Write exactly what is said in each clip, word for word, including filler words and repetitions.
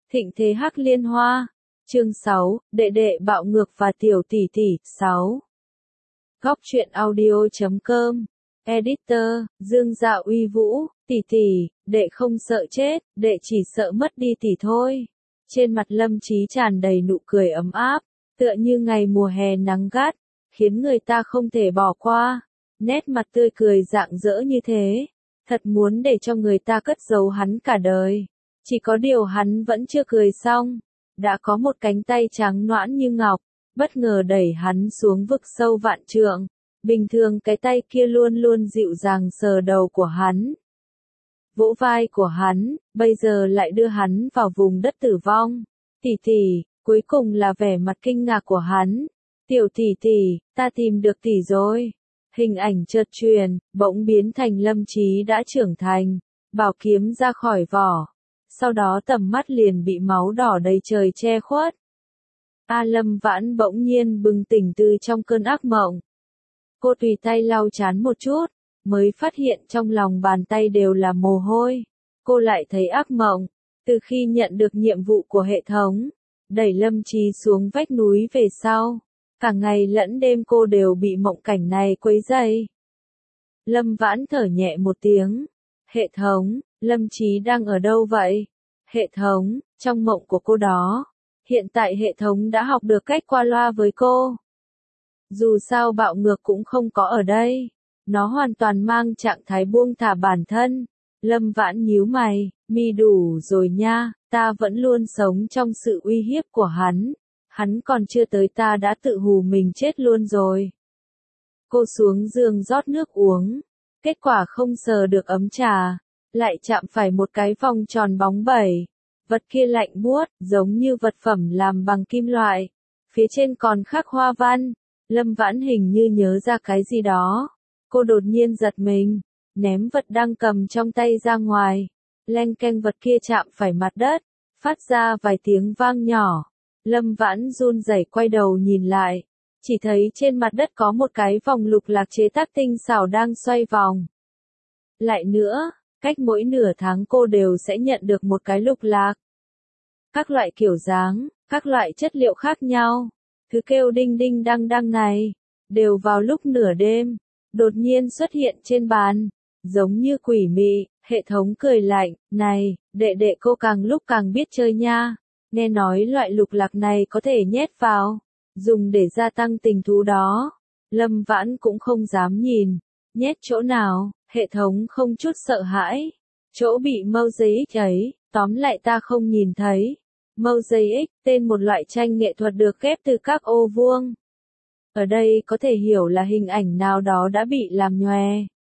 Thịnh thế hắc liên hoa. Chương sáu, đệ đệ bạo ngược và tiểu tỷ tỷ. sáu. Góc truyện audio chấm com. Editor, Dương Dạ Uy Vũ, tỷ tỷ, đệ không sợ chết, đệ chỉ sợ mất đi tỷ thôi. Trên mặt Lâm Chí tràn đầy nụ cười ấm áp, tựa như ngày mùa hè nắng gắt, khiến người ta không thể bỏ qua. Nét mặt tươi cười rạng rỡ như thế, thật muốn để cho người ta cất giấu hắn cả đời. Chỉ có điều hắn vẫn chưa cười xong, đã có một cánh tay trắng nõn như ngọc, bất ngờ đẩy hắn xuống vực sâu vạn trượng. Bình thường cái tay kia luôn luôn dịu dàng sờ đầu của hắn, vỗ vai của hắn, bây giờ lại đưa hắn vào vùng đất tử vong. Tỷ tỷ, cuối cùng là vẻ mặt kinh ngạc của hắn. Tiểu tỷ tỷ, ta tìm được tỷ rồi. Hình ảnh chợt truyền, bỗng biến thành Lâm Chí đã trưởng thành, bảo kiếm ra khỏi vỏ. Sau đó tầm mắt liền bị máu đỏ đầy trời che khuất. A Lâm Vãn bỗng nhiên bừng tỉnh từ trong cơn ác mộng. Cô tùy tay lau chán một chút, mới phát hiện trong lòng bàn tay đều là mồ hôi. Cô lại thấy ác mộng, từ khi nhận được nhiệm vụ của hệ thống, đẩy Lâm Chí xuống vách núi về sau. Cả ngày lẫn đêm cô đều bị mộng cảnh này quấy rầy. Lâm Vãn thở nhẹ một tiếng. Hệ thống, Lâm Chí đang ở đâu vậy? Hệ thống, trong mộng của cô đó. Hiện tại hệ thống đã học được cách qua loa với cô. Dù sao bạo ngược cũng không có ở đây. Nó hoàn toàn mang trạng thái buông thả bản thân. Lâm Vãn nhíu mày, mi đủ rồi nha, ta vẫn luôn sống trong sự uy hiếp của hắn. Hắn còn chưa tới ta đã tự hù mình chết luôn rồi. Cô xuống giường rót nước uống. Kết quả không sờ được ấm trà, lại chạm phải một cái vòng tròn bóng bẩy. Vật kia lạnh buốt, giống như vật phẩm làm bằng kim loại. Phía trên còn khắc hoa văn. Lâm Vãn hình như nhớ ra cái gì đó. Cô đột nhiên giật mình, ném vật đang cầm trong tay ra ngoài. Leng keng vật kia chạm phải mặt đất, phát ra vài tiếng vang nhỏ. Lâm Vãn run rẩy quay đầu nhìn lại, chỉ thấy trên mặt đất có một cái vòng lục lạc chế tác tinh xảo đang xoay vòng. Lại nữa, cách mỗi nửa tháng cô đều sẽ nhận được một cái lục lạc. Các loại kiểu dáng, các loại chất liệu khác nhau. Thứ kêu đinh đinh đăng đăng này, đều vào lúc nửa đêm, đột nhiên xuất hiện trên bàn, giống như quỷ mị. Hệ thống cười lạnh, này, đệ đệ cô càng lúc càng biết chơi nha. Nghe nói loại lục lạc này có thể nhét vào, dùng để gia tăng tình thú đó. Lâm Vãn cũng không dám nhìn, nhét chỗ nào, hệ thống không chút sợ hãi. Chỗ bị mosaic ấy, tóm lại ta không nhìn thấy. Mosaic, tên một loại tranh nghệ thuật được ghép từ các ô vuông. Ở đây có thể hiểu là hình ảnh nào đó đã bị làm nhòe,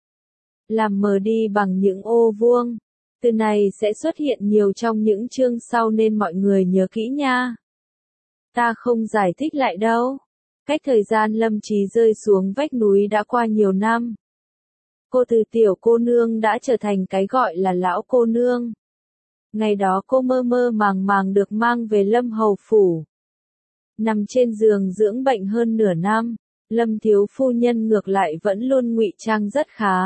làm mờ đi bằng những ô vuông. Từ này sẽ xuất hiện nhiều trong những chương sau nên mọi người nhớ kỹ nha. Ta không giải thích lại đâu. Cách thời gian Lâm Chí rơi xuống vách núi đã qua nhiều năm. Cô từ tiểu cô nương đã trở thành cái gọi là lão cô nương. Ngày đó cô mơ mơ màng màng được mang về Lâm Hầu Phủ. Nằm trên giường dưỡng bệnh hơn nửa năm, Lâm thiếu phu nhân ngược lại vẫn luôn ngụy trang rất khá.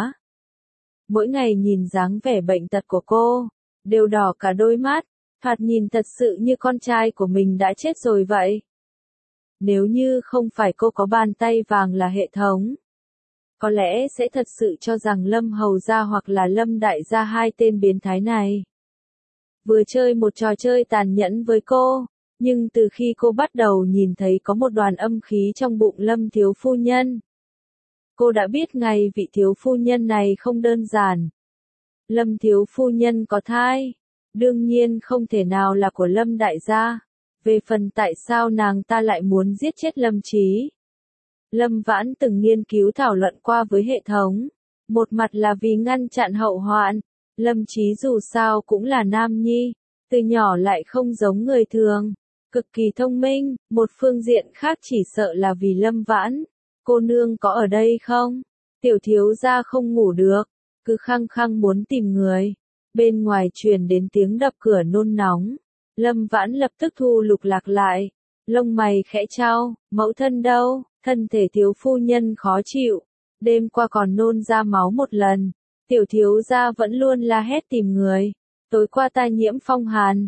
Mỗi ngày nhìn dáng vẻ bệnh tật của cô, đều đỏ cả đôi mắt, thoạt nhìn thật sự như con trai của mình đã chết rồi vậy. Nếu như không phải cô có bàn tay vàng là hệ thống, có lẽ sẽ thật sự cho rằng Lâm Hầu gia hoặc là Lâm Đại gia hai tên biến thái này vừa chơi một trò chơi tàn nhẫn với cô. Nhưng từ khi cô bắt đầu nhìn thấy có một đoàn âm khí trong bụng Lâm thiếu phu nhân, cô đã biết ngay vị thiếu phu nhân này không đơn giản. Lâm thiếu phu nhân có thai, đương nhiên không thể nào là của Lâm đại gia. Về phần tại sao nàng ta lại muốn giết chết Lâm Chí, Lâm Vãn từng nghiên cứu thảo luận qua với hệ thống. Một mặt là vì ngăn chặn hậu hoạn, Lâm Chí dù sao cũng là nam nhi, từ nhỏ lại không giống người thường, cực kỳ thông minh. Một phương diện khác chỉ sợ là vì Lâm Vãn. Cô nương có ở đây không? Tiểu thiếu gia không ngủ được, cứ khăng khăng muốn tìm người. Bên ngoài truyền đến tiếng đập cửa nôn nóng. Lâm Vãn lập tức thu lục lạc lại, lông mày khẽ chau. Mẫu thân đâu? Thân thể thiếu phu nhân khó chịu, đêm qua còn nôn ra máu một lần. Tiểu thiếu gia vẫn luôn la hét tìm người. Tối qua ta nhiễm phong hàn,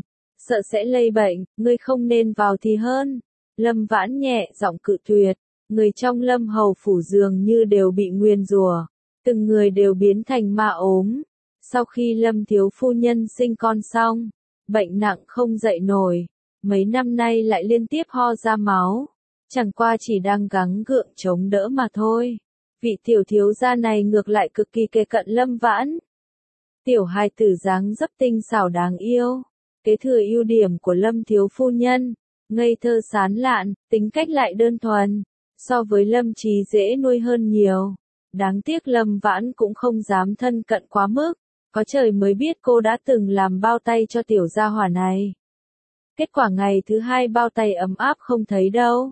sợ sẽ lây bệnh, ngươi không nên vào thì hơn. Lâm Vãn nhẹ giọng cự tuyệt, người trong Lâm hầu phủ dường như đều bị nguyền rủa, từng người đều biến thành ma ốm. Sau khi Lâm thiếu phu nhân sinh con xong, bệnh nặng không dậy nổi, mấy năm nay lại liên tiếp ho ra máu, chẳng qua chỉ đang gắng gượng chống đỡ mà thôi. Vị tiểu thiếu gia này ngược lại cực kỳ kề cận Lâm Vãn. Tiểu hài tử dáng dấp tinh xảo đáng yêu, kế thừa ưu điểm của Lâm thiếu phu nhân, ngây thơ sán lạn, tính cách lại đơn thuần, so với Lâm Chí dễ nuôi hơn nhiều. Đáng tiếc Lâm Vãn cũng không dám thân cận quá mức, có trời mới biết cô đã từng làm bao tay cho tiểu gia hỏa này. Kết quả ngày thứ hai bao tay ấm áp không thấy đâu.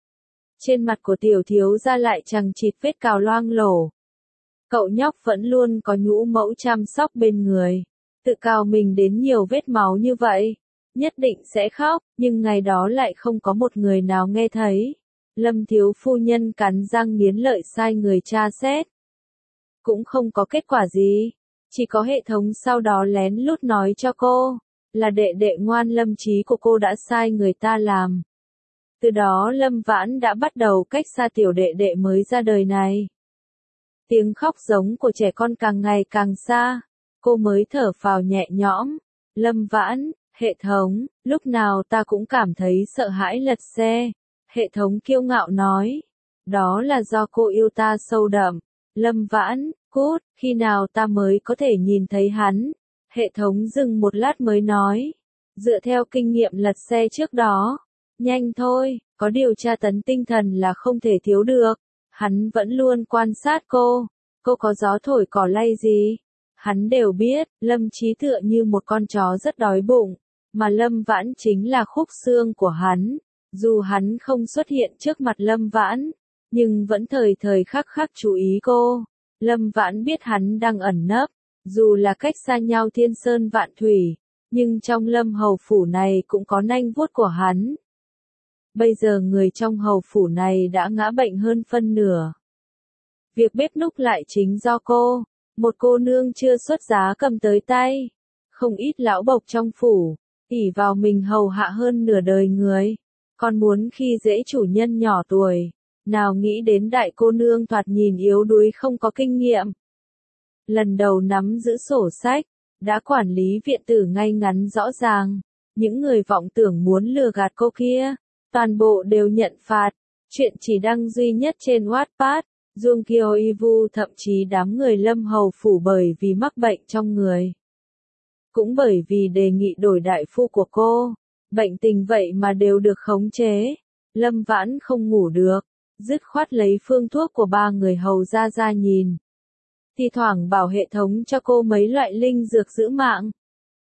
Trên mặt của tiểu thiếu gia lại chằng chịt vết cào loang lổ. Cậu nhóc vẫn luôn có nhũ mẫu chăm sóc bên người, tự cào mình đến nhiều vết máu như vậy, nhất định sẽ khóc, nhưng ngày đó lại không có một người nào nghe thấy. Lâm thiếu phu nhân cắn răng nghiến lợi sai người tra xét. Cũng không có kết quả gì, chỉ có hệ thống sau đó lén lút nói cho cô, là đệ đệ ngoan Lâm Chí của cô đã sai người ta làm. Từ đó Lâm Vãn đã bắt đầu cách xa tiểu đệ đệ mới ra đời này. Tiếng khóc giống của trẻ con càng ngày càng xa, cô mới thở phào nhẹ nhõm. Lâm Vãn, hệ thống, lúc nào ta cũng cảm thấy sợ hãi lật xe. Hệ thống kiêu ngạo nói, đó là do cô yêu ta sâu đậm. Lâm Vãn, cút, khi nào ta mới có thể nhìn thấy hắn? Hệ thống dừng một lát mới nói, dựa theo kinh nghiệm lật xe trước đó, nhanh thôi, có điều tra tấn tinh thần là không thể thiếu được. Hắn vẫn luôn quan sát cô, cô có gió thổi cỏ lay gì, hắn đều biết. Lâm Chí tựa như một con chó rất đói bụng, mà Lâm Vãn chính là khúc xương của hắn. Dù hắn không xuất hiện trước mặt Lâm Vãn, nhưng vẫn thời thời khắc khắc chú ý cô. Lâm Vãn biết hắn đang ẩn nấp, dù là cách xa nhau thiên sơn vạn thủy, nhưng trong Lâm hầu phủ này cũng có nanh vuốt của hắn. Bây giờ người trong hầu phủ này đã ngã bệnh hơn phân nửa. Việc bếp núc lại chính do cô, một cô nương chưa xuất giá cầm tới tay. Không ít lão bộc trong phủ, ỷ vào mình hầu hạ hơn nửa đời người, còn muốn khi dễ chủ nhân nhỏ tuổi, nào nghĩ đến đại cô nương thoạt nhìn yếu đuối không có kinh nghiệm. Lần đầu nắm giữ sổ sách, đã quản lý viện tử ngay ngắn rõ ràng, những người vọng tưởng muốn lừa gạt cô kia, toàn bộ đều nhận phạt. Chuyện chỉ đăng duy nhất trên Wattpad, Dung Kiều Ivu thậm chí đám người Lâm hầu phủ bởi vì mắc bệnh trong người. Cũng bởi vì đề nghị đổi đại phu của cô, bệnh tình vậy mà đều được khống chế. Lâm Vãn không ngủ được, dứt khoát lấy phương thuốc của ba người hầu ra ra nhìn. Thì thoảng bảo hệ thống cho cô mấy loại linh dược giữ mạng.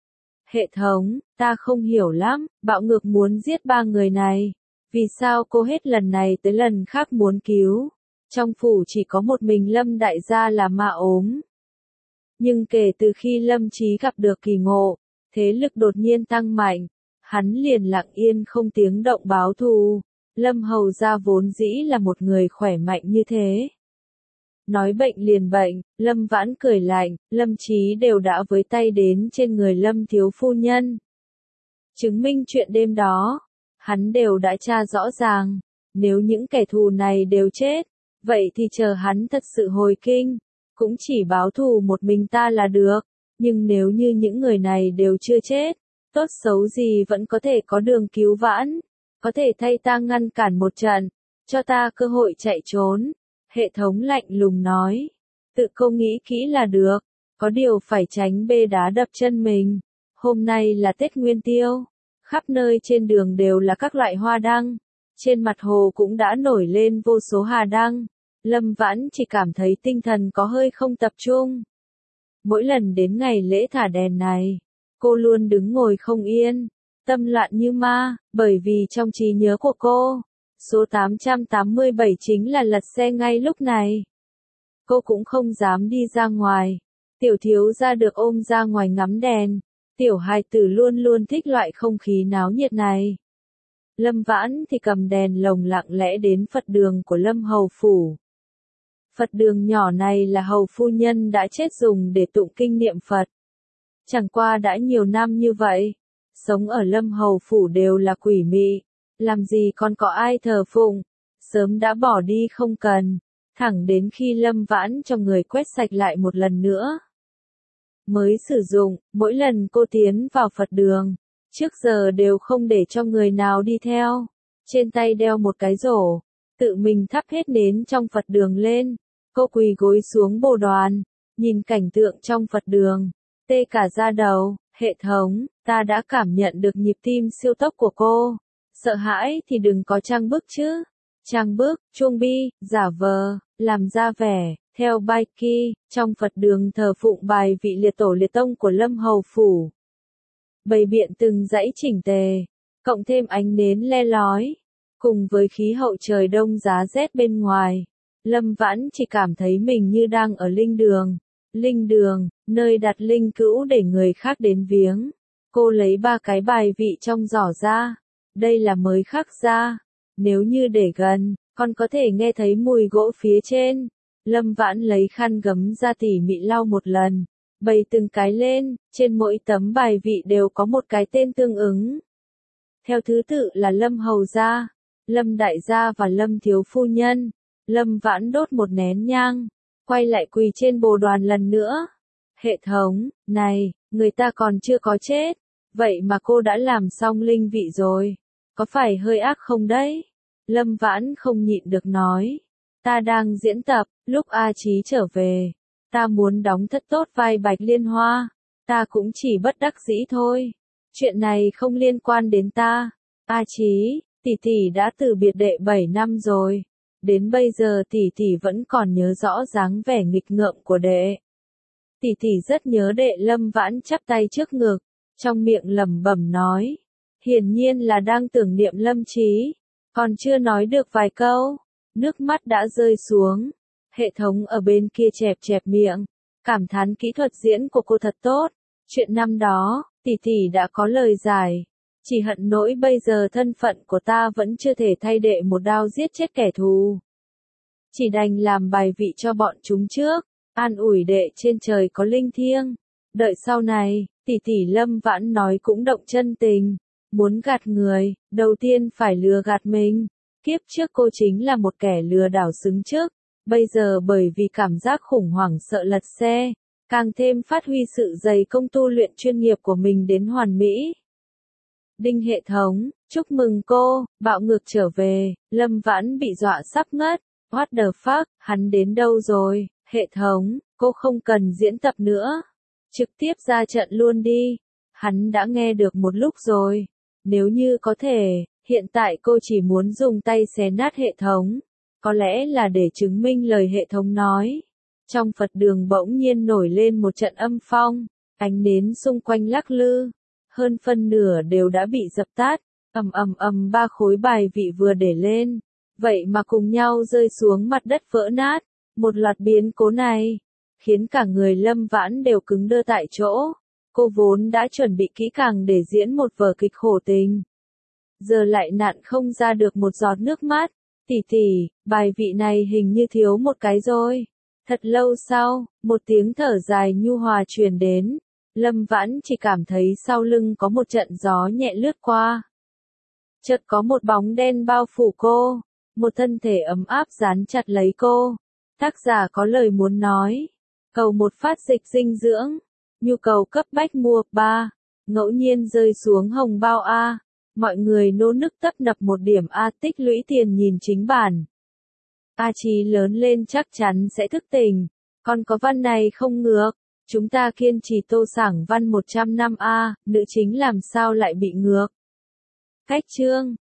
Hệ thống, ta không hiểu lắm, bạo ngược muốn giết ba người này. Vì sao cô hết lần này tới lần khác muốn cứu? Trong phủ chỉ có một mình Lâm đại gia là ma ốm. Nhưng kể từ khi Lâm Chí gặp được kỳ ngộ, thế lực đột nhiên tăng mạnh, hắn liền lặng yên không tiếng động báo thù. Lâm hầu gia vốn dĩ là một người khỏe mạnh như thế. Nói bệnh liền bệnh, Lâm Vãn cười lạnh, Lâm Chí đều đã với tay đến trên người Lâm thiếu phu nhân. Chứng minh chuyện đêm đó, hắn đều đã tra rõ ràng, nếu những kẻ thù này đều chết, vậy thì chờ hắn thật sự hồi kinh, cũng chỉ báo thù một mình ta là được, nhưng nếu như những người này đều chưa chết, tốt xấu gì vẫn có thể có đường cứu vãn, có thể thay ta ngăn cản một trận, cho ta cơ hội chạy trốn. Hệ thống lạnh lùng nói, tự cô nghĩ kỹ là được, có điều phải tránh bê đá đập chân mình. Hôm nay là Tết Nguyên Tiêu, khắp nơi trên đường đều là các loại hoa đăng, trên mặt hồ cũng đã nổi lên vô số hà đăng. Lâm Vãn chỉ cảm thấy tinh thần có hơi không tập trung. Mỗi lần đến ngày lễ thả đèn này, cô luôn đứng ngồi không yên, tâm loạn như ma, bởi vì trong trí nhớ của cô, số tám trăm tám mươi bảy chính là lật xe ngay lúc này. Cô cũng không dám đi ra ngoài. Tiểu thiếu gia được ôm ra ngoài ngắm đèn. Tiểu hài tử luôn luôn thích loại không khí náo nhiệt này. Lâm Vãn thì cầm đèn lồng lặng lẽ đến Phật đường của Lâm hầu phủ. Phật đường nhỏ này là hầu phu nhân đã chết dùng để tụng kinh niệm Phật. Chẳng qua đã nhiều năm như vậy, sống ở Lâm Hầu Phủ đều là quỷ mị, làm gì còn có ai thờ phụng, sớm đã bỏ đi không cần, thẳng đến khi Lâm Vãn cho người quét sạch lại một lần nữa. Mới sử dụng, mỗi lần cô tiến vào Phật đường, trước giờ đều không để cho người nào đi theo, trên tay đeo một cái rổ, tự mình thắp hết nến trong Phật đường lên, cô quỳ gối xuống bồ đoàn, nhìn cảnh tượng trong Phật đường, tê cả da đầu, hệ thống, ta đã cảm nhận được nhịp tim siêu tốc của cô, sợ hãi thì đừng có trang bức chứ, trang bức, chuông bi, giả vờ, làm ra vẻ, theo bài kỳ, trong Phật đường thờ phụng bài vị liệt tổ liệt tông của Lâm Hầu Phủ. Bày biện từng dãy chỉnh tề, cộng thêm ánh nến le lói, cùng với khí hậu trời đông giá rét bên ngoài, Lâm Vãn chỉ cảm thấy mình như đang ở linh đường. Linh đường, nơi đặt linh cữu để người khác đến viếng. Cô lấy ba cái bài vị trong giỏ ra. Đây là mới khắc ra. Nếu như để gần, con có thể nghe thấy mùi gỗ phía trên. Lâm Vãn lấy khăn gấm ra tỉ mỉ lau một lần. Bày từng cái lên, trên mỗi tấm bài vị đều có một cái tên tương ứng. Theo thứ tự là Lâm Hầu Gia, Lâm Đại Gia và Lâm Thiếu Phu Nhân. Lâm Vãn đốt một nén nhang, quay lại quỳ trên bồ đoàn lần nữa. Hệ thống, này, người ta còn chưa có chết, vậy mà cô đã làm xong linh vị rồi, có phải hơi ác không đấy? Lâm Vãn không nhịn được nói, ta đang diễn tập, lúc A Chí trở về, ta muốn đóng thật tốt vai Bạch Liên Hoa, ta cũng chỉ bất đắc dĩ thôi, chuyện này không liên quan đến ta. A Chí, tỷ tỷ đã từ biệt đệ bảy năm rồi. Đến bây giờ tỷ tỷ vẫn còn nhớ rõ dáng vẻ nghịch ngợm của đệ. Tỷ tỷ rất nhớ đệ. Lâm Vãn chắp tay trước ngực, trong miệng lẩm bẩm nói. Hiển nhiên là đang tưởng niệm Lâm Chí, còn chưa nói được vài câu, nước mắt đã rơi xuống. Hệ thống ở bên kia chẹp chẹp miệng, cảm thán kỹ thuật diễn của cô thật tốt. Chuyện năm đó, tỷ tỷ đã có lời giải. Chỉ hận nỗi bây giờ thân phận của ta vẫn chưa thể thay đệ một đao giết chết kẻ thù. Chỉ đành làm bài vị cho bọn chúng trước, an ủi đệ trên trời có linh thiêng. Đợi sau này, tỷ tỷ Lâm Vãn nói cũng động chân tình. Muốn gạt người, đầu tiên phải lừa gạt mình. Kiếp trước cô chính là một kẻ lừa đảo xứng trước. Bây giờ bởi vì cảm giác khủng hoảng sợ lật xe, càng thêm phát huy sự dày công tu luyện chuyên nghiệp của mình đến hoàn mỹ. Đinh hệ thống, chúc mừng cô, bạo ngược trở về. Lâm Vãn bị dọa sắp ngất. What the fuck, hắn đến đâu rồi? Hệ thống, cô không cần diễn tập nữa. Trực tiếp ra trận luôn đi. Hắn đã nghe được một lúc rồi. Nếu như có thể, hiện tại cô chỉ muốn dùng tay xé nát hệ thống. Có lẽ là để chứng minh lời hệ thống nói. Trong Phật đường bỗng nhiên nổi lên một trận âm phong. Ánh nến xung quanh lắc lư. Hơn phân nửa đều đã bị dập tắt, ầm ầm ầm ba khối bài vị vừa để lên, vậy mà cùng nhau rơi xuống mặt đất vỡ nát. Một loạt biến cố này, khiến cả người Lâm Vãn đều cứng đơ tại chỗ. Cô vốn đã chuẩn bị kỹ càng để diễn một vở kịch khổ tình. Giờ lại nặn không ra được một giọt nước mắt. Tỷ tỷ, bài vị này hình như thiếu một cái rồi. Thật lâu sau, một tiếng thở dài nhu hòa truyền đến. Lâm Vãn chỉ cảm thấy sau lưng có một trận gió nhẹ lướt qua. Chợt có một bóng đen bao phủ cô, một thân thể ấm áp dán chặt lấy cô. Tác giả có lời muốn nói, cầu một phát dịch dinh dưỡng, nhu cầu cấp bách mua ba, ngẫu nhiên rơi xuống hồng bao A, mọi người nô nức tấp nập một điểm A tích lũy tiền nhìn chính bản. A Chí lớn lên chắc chắn sẽ thức tỉnh, còn có văn này không ngược. Chúng ta kiên trì tô sảng văn một trăm năm A, nữ chính làm sao lại bị ngược. Cách chương